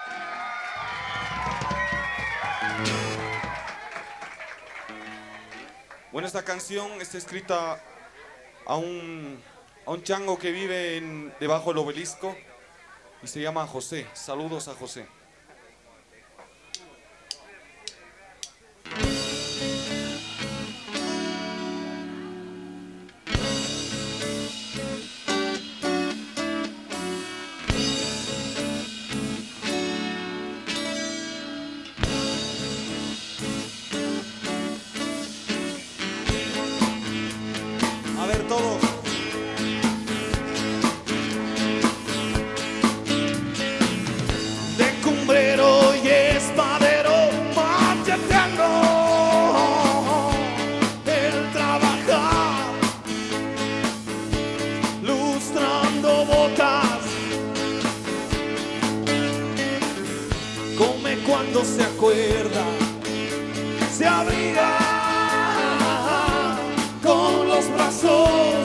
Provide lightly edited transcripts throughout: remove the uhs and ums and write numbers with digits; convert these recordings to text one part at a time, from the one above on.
Bueno, esta canción está escrita a un chango que vive debajo del obelisco y se llama José. Saludos a José. A ver todos. De cumbrero y espadero, macheteando el trabajar, lustrando botas, come cuando se acuerda, se abriga con los brazos,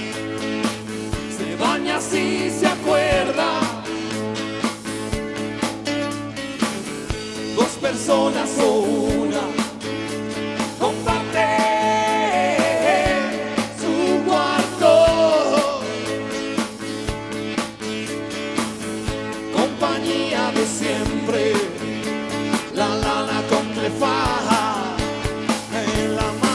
se baña si se acuerda. Dos personas o una comparte su cuarto, compañía de siempre, la lana con clefaja en la mano.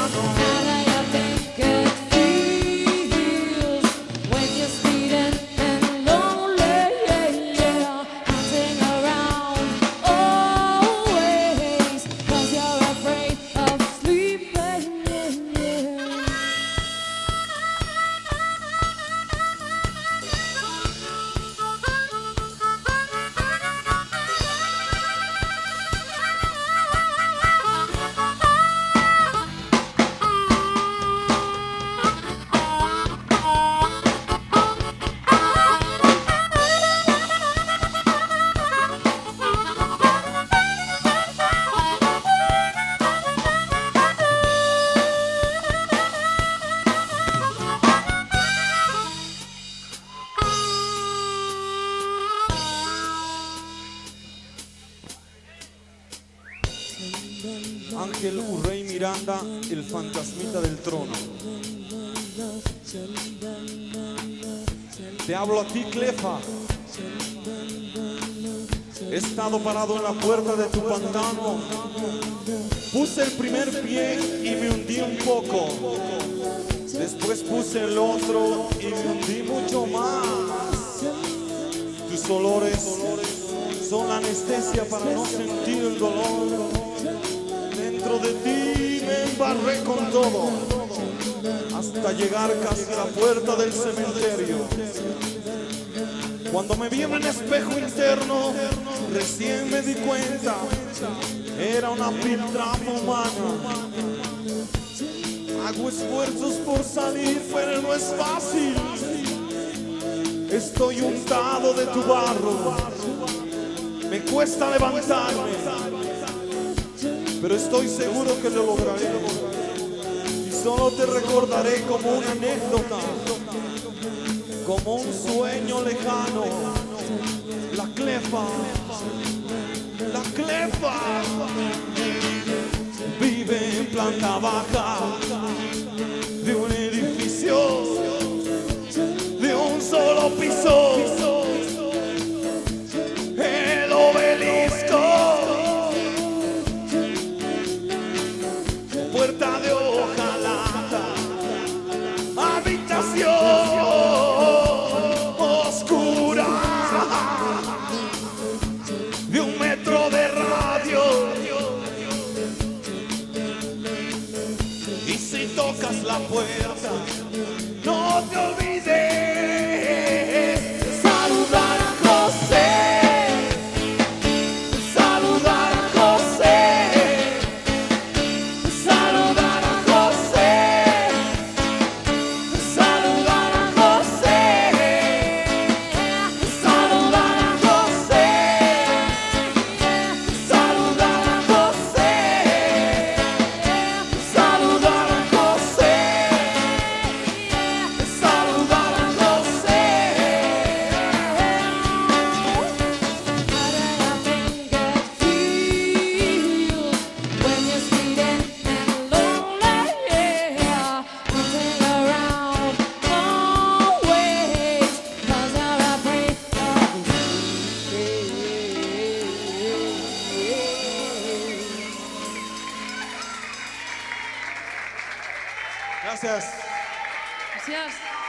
Ángel Urrey Miranda, el fantasmita del trono. Te hablo a ti, Clefa. He estado parado en la puerta de tu pantano. Puse el primer pie y me hundí un poco. Después puse el otro y me hundí mucho más. Tus olores son la anestesia para no sentir el dolor. Dentro de ti me embarré con todo, hasta llegar casi a la puerta del cementerio. Cuando me vi en el espejo interno, recién me di cuenta, era una piltrafa humana. Hago esfuerzos por salir, pero no es fácil. Estoy untado de tu barro, me cuesta levantarme, pero estoy seguro que lo lograré. Y solo te recordaré como una anécdota, como un sueño lejano. La Clefa, la Clefa vive en planta baja de un edificio de un solo piso. El obelisco, puerta de hojalata, habitación oscura de 1 metro de radio. Y si tocas la puerta, no te olvides. Gracias. Gracias.